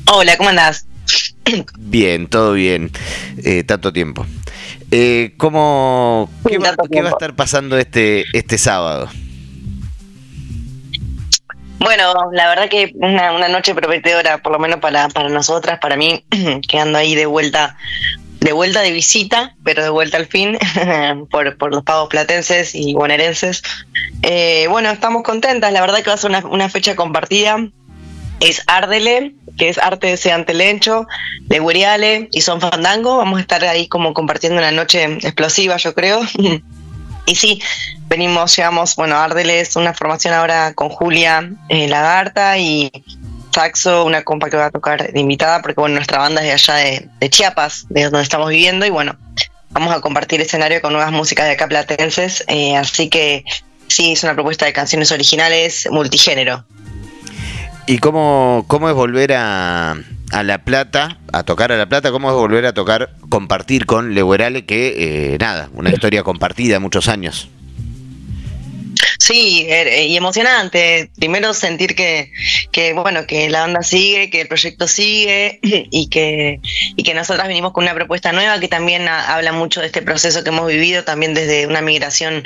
Hola, ¿cómo andás? Bien, todo bien. Tanto tiempo. ¿Cómo, Sí, tanto qué va a tiempo. estar pasando este sábado? Bueno, la verdad que una noche prometedora, por lo menos para nosotras, para mí, que ando ahí de vuelta de visita, pero de vuelta al fin, por los pagos platenses y bonaerenses. Bueno, estamos contentas, la verdad que va a ser una fecha compartida. Es Ardele, que es Arte de Seantelencho, Leguriale y Son Fandango. Vamos a estar ahí como compartiendo una noche explosiva, yo creo. Y sí, llegamos, bueno, Ardele es una formación ahora con Julia Lagarta y Saxo, una compa que va a tocar de invitada, porque bueno, nuestra banda es de allá de Chiapas, de donde estamos viviendo, y bueno, vamos a compartir escenario con nuevas músicas de acá platenses, así que sí, es una propuesta de canciones originales multigénero. ¿Y cómo es volver a La Plata, a tocar a La Plata? ¿Cómo es volver a tocar, compartir con Leguerale, que nada, una historia compartida, muchos años? Sí, y emocionante. Primero sentir que bueno, que la banda sigue, que el proyecto sigue y que nosotras venimos con una propuesta nueva que también habla mucho de este proceso que hemos vivido, también desde una migración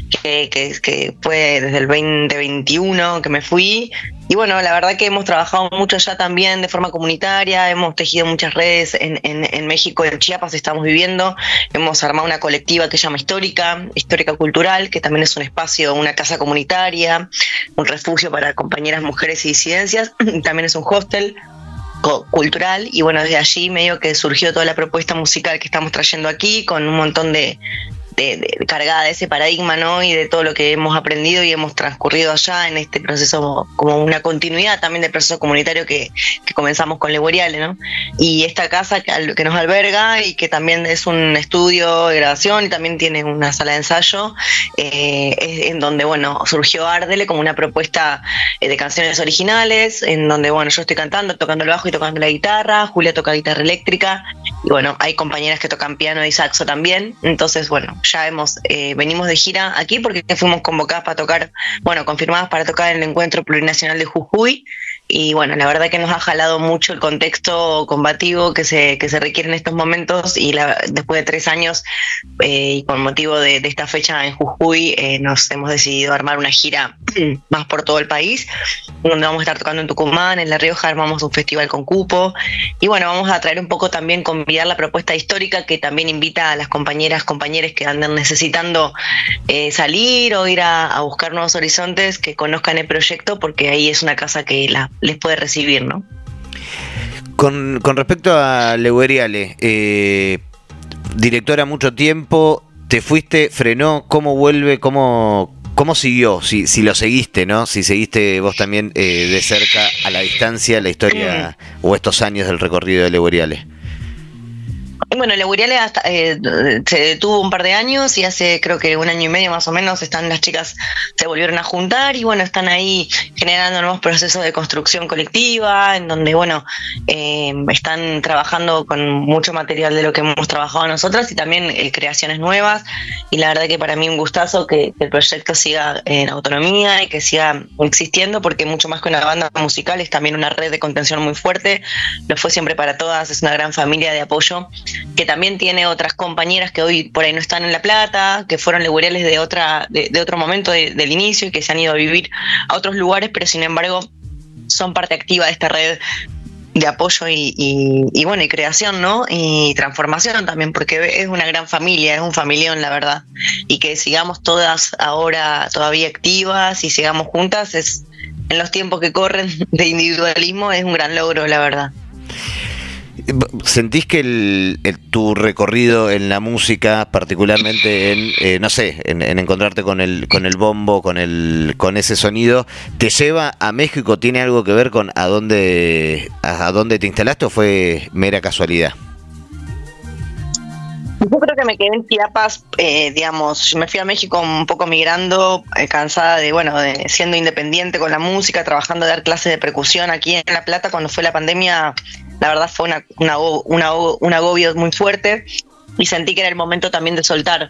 que fue desde el 2021 que me fui. Y bueno, la verdad que hemos trabajado mucho ya también de forma comunitaria, hemos tejido muchas redes en México, en Chiapas estamos viviendo, hemos armado una colectiva que se llama Histórica Cultural, que también es un espacio, una casa comunitaria, un refugio para compañeras mujeres y disidencias, también es un hostel cultural, y bueno, desde allí medio que surgió toda la propuesta musical que estamos trayendo aquí, con un montón de cargada de ese paradigma, ¿no? Y de todo lo que hemos aprendido y hemos transcurrido allá en este proceso, como una continuidad también del proceso comunitario que comenzamos con Leguriale, ¿no? Y esta casa que nos alberga y que también es un estudio de grabación y también tiene una sala de ensayo, es en donde, bueno, surgió Ardele como una propuesta de canciones originales, en donde, bueno, yo estoy cantando, tocando el bajo y tocando la guitarra, Julia toca guitarra eléctrica, y bueno, hay compañeras que tocan piano y saxo también, entonces, bueno, ya venimos de gira aquí porque fuimos convocadas para tocar, bueno, confirmadas para tocar en el Encuentro Plurinacional de Jujuy, y bueno, la verdad que nos ha jalado mucho el contexto combativo que se requiere en estos momentos, y después de 3 años y con motivo de esta fecha en Jujuy, nos hemos decidido armar una gira más por todo el país, donde vamos a estar tocando en Tucumán, en La Rioja armamos un festival con cupo, y bueno, vamos a traer un poco también, convidar la propuesta histórica que también invita a las compañeros que andan necesitando salir o ir a buscar nuevos horizontes, que conozcan el proyecto, porque ahí es una casa que les puede recibir, ¿no? Con respecto a Legueriale, directora mucho tiempo, te fuiste, frenó, ¿cómo vuelve? ¿Cómo siguió? Si lo seguiste, ¿no? Si seguiste vos también de cerca, a la distancia, la historia o estos años del recorrido de Legueriale. Bueno, Leguriale se detuvo un par de años, y hace creo que 1 año y medio más o menos las chicas se volvieron a juntar y bueno, están ahí generando nuevos procesos de construcción colectiva, en donde bueno, están trabajando con mucho material de lo que hemos trabajado nosotras, y también creaciones nuevas, y la verdad que para mí un gustazo que el proyecto siga en autonomía y que siga existiendo, porque mucho más que una banda musical es también una red de contención muy fuerte, lo fue siempre para todas, es una gran familia de apoyo que también tiene otras compañeras que hoy por ahí no están en La Plata, que fueron leguriales de otro momento del inicio y que se han ido a vivir a otros lugares, pero sin embargo son parte activa de esta red de apoyo y bueno, y creación, ¿no? Y transformación también, porque es una gran familia, es un familión, la verdad. Y que sigamos todas ahora todavía activas y sigamos juntas, en los tiempos que corren de individualismo, es un gran logro, la verdad. ¿Sentís que tu recorrido en la música, particularmente en no sé, en encontrarte con el bombo, con ese sonido, te lleva a México? ¿Tiene algo que ver con a dónde te instalaste, o fue mera casualidad? Yo creo que me quedé en Chiapas, digamos, me fui a México un poco migrando, cansada de siendo independiente con la música, trabajando de dar clases de percusión aquí en La Plata cuando fue la pandemia. La verdad fue un agobio muy fuerte, y sentí que era el momento también de soltar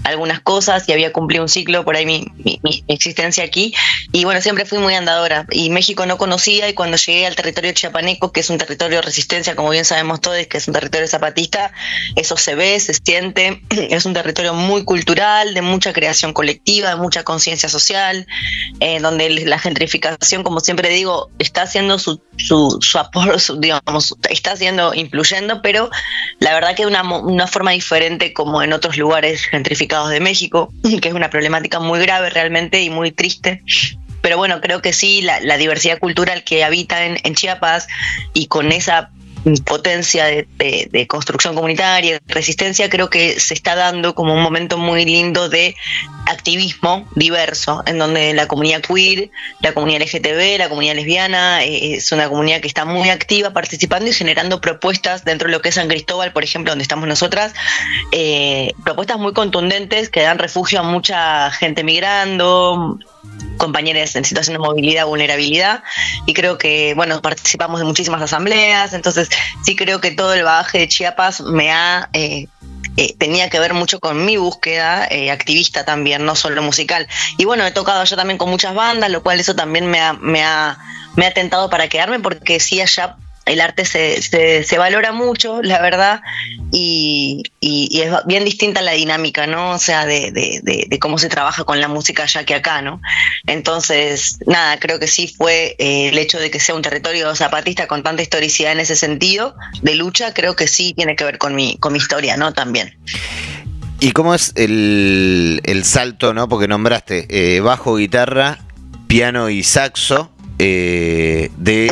algunas cosas y había cumplido un ciclo por ahí mi existencia aquí. Y bueno, siempre fui muy andadora y México no conocía, y cuando llegué al territorio chiapaneco, que es un territorio de resistencia, como bien sabemos todos, que es un territorio zapatista, eso se ve, se siente, es un territorio muy cultural, de mucha creación colectiva, de mucha conciencia social, donde la gentrificación, como siempre digo, está haciendo su aporte, digamos, está haciendo, influyendo, pero la verdad que de una forma diferente como en otros lugares gentrificados de México, que es una problemática muy grave realmente y muy triste. Pero bueno, creo que sí, la diversidad cultural que habita en Chiapas, y con esa potencia de construcción comunitaria, de resistencia, creo que se está dando como un momento muy lindo de activismo diverso, en donde la comunidad queer, la comunidad LGTB, la comunidad lesbiana, es una comunidad que está muy activa, participando y generando propuestas dentro de lo que es San Cristóbal, por ejemplo, donde estamos nosotras, propuestas muy contundentes que dan refugio a mucha gente migrando, compañeros en situación de movilidad, vulnerabilidad, y creo que, bueno, participamos de muchísimas asambleas, entonces sí creo que todo el bagaje de Chiapas tenía que ver mucho con mi búsqueda activista también, no solo musical. Y bueno, he tocado allá también con muchas bandas, lo cual eso también me ha tentado para quedarme, porque sí, allá el arte se valora mucho, la verdad, y es bien distinta la dinámica, ¿no? O sea, de cómo se trabaja con la música allá que acá, ¿no? Entonces, nada, creo que sí fue el hecho de que sea un territorio zapatista con tanta historicidad en ese sentido de lucha, creo que sí tiene que ver con mi historia, ¿no? También. ¿Y cómo es el salto, no? Porque nombraste bajo, guitarra, piano y saxo, de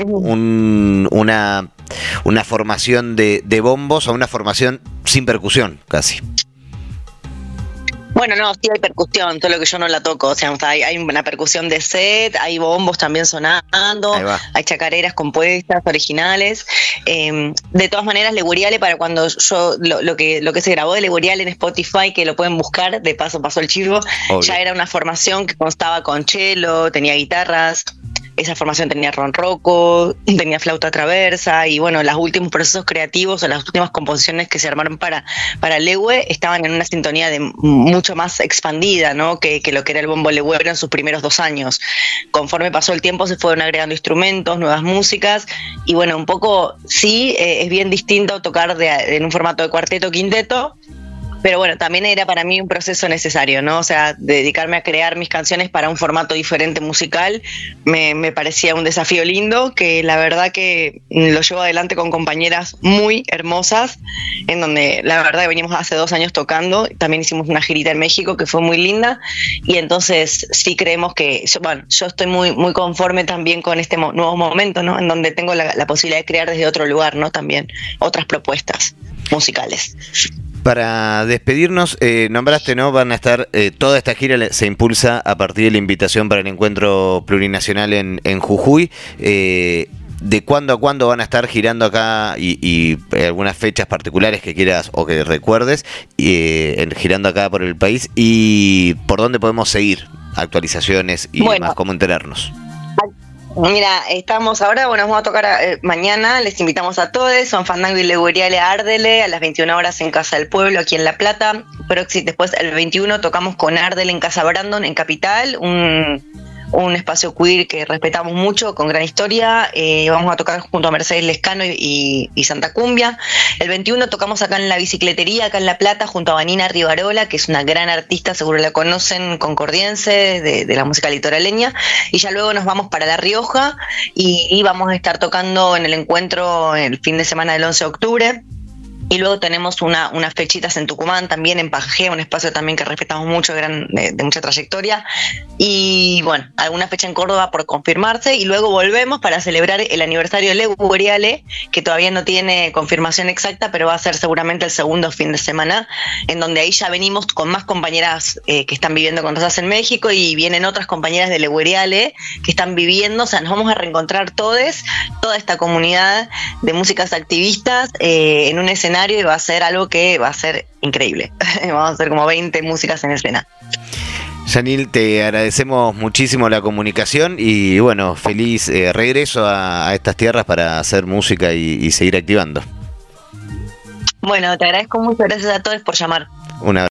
una formación de bombos a una formación sin percusión, casi. Bueno, no, sí hay percusión, solo que yo no la toco, o sea, hay una percusión de set, hay bombos también sonando, hay chacareras compuestas, originales. De todas maneras, Leguriale, para cuando yo, lo que se grabó de Leguriale en Spotify, que lo pueden buscar, de paso pasó el chivo, obvio, ya era una formación que constaba con cello, tenía guitarras. Esa formación tenía ronroco, tenía flauta traversa, y bueno, los últimos procesos creativos o las últimas composiciones que se armaron para Legue estaban en una sintonía de mucho más expandida, ¿no? que lo que era el bombo legüero en sus primeros 2 años. Conforme pasó el tiempo se fueron agregando instrumentos, nuevas músicas, y bueno, un poco sí, es bien distinto tocar en un formato de cuarteto, quinteto, pero bueno, también era para mí un proceso necesario, ¿no? O sea, dedicarme a crear mis canciones para un formato diferente musical me parecía un desafío lindo, que la verdad que lo llevo adelante con compañeras muy hermosas, en donde la verdad venimos hace 2 años tocando, también hicimos una girita en México que fue muy linda, y entonces sí creemos que, yo estoy muy conforme también con este nuevo momento, ¿no? En donde tengo la posibilidad de crear desde otro lugar, ¿no? También otras propuestas musicales. Para despedirnos, nombraste, ¿no? Van a estar, toda esta gira se impulsa a partir de la invitación para el encuentro plurinacional en Jujuy. ¿De cuándo a cuándo van a estar girando acá y algunas fechas particulares que quieras o que recuerdes, girando acá por el país? ¿Y por dónde podemos seguir actualizaciones y demás, cómo enterarnos? Mira, estamos ahora, vamos a tocar mañana, les invitamos a todos, son Fandango y Leguriale Ardele, a las 21 horas en Casa del Pueblo, aquí en La Plata. Pero después, el 21, tocamos con Ardele en Casa Brandon, en Capital, un espacio queer que respetamos mucho, con gran historia. Vamos a tocar junto a Mercedes Lescano y Santa Cumbia. El 21 tocamos acá en la Bicicletería, acá en La Plata, junto a Vanina Rivarola, que es una gran artista, seguro la conocen, concordiense, de la música litoraleña. Y ya luego nos vamos para La Rioja y vamos a estar tocando en el encuentro el fin de semana del 11 de octubre. Y luego tenemos unas fechitas en Tucumán, también en Pangea, un espacio también que respetamos mucho, de mucha trayectoria. Y bueno, alguna fecha en Córdoba por confirmarse. Y luego volvemos para celebrar el aniversario de Leguriale, que todavía no tiene confirmación exacta, pero va a ser seguramente el segundo fin de semana, en donde ahí ya venimos con más compañeras que están viviendo con nosotras en México, y vienen otras compañeras de Leguriale que están viviendo. O sea, nos vamos a reencontrar toda esta comunidad de músicas activistas en un escenario, y va a ser algo que va a ser increíble. Vamos a hacer como 20 músicas en escena. Yanil, te agradecemos muchísimo la comunicación y bueno, feliz regreso a estas tierras para hacer música y seguir activando. Bueno, te agradezco mucho, gracias a todos por llamar. Una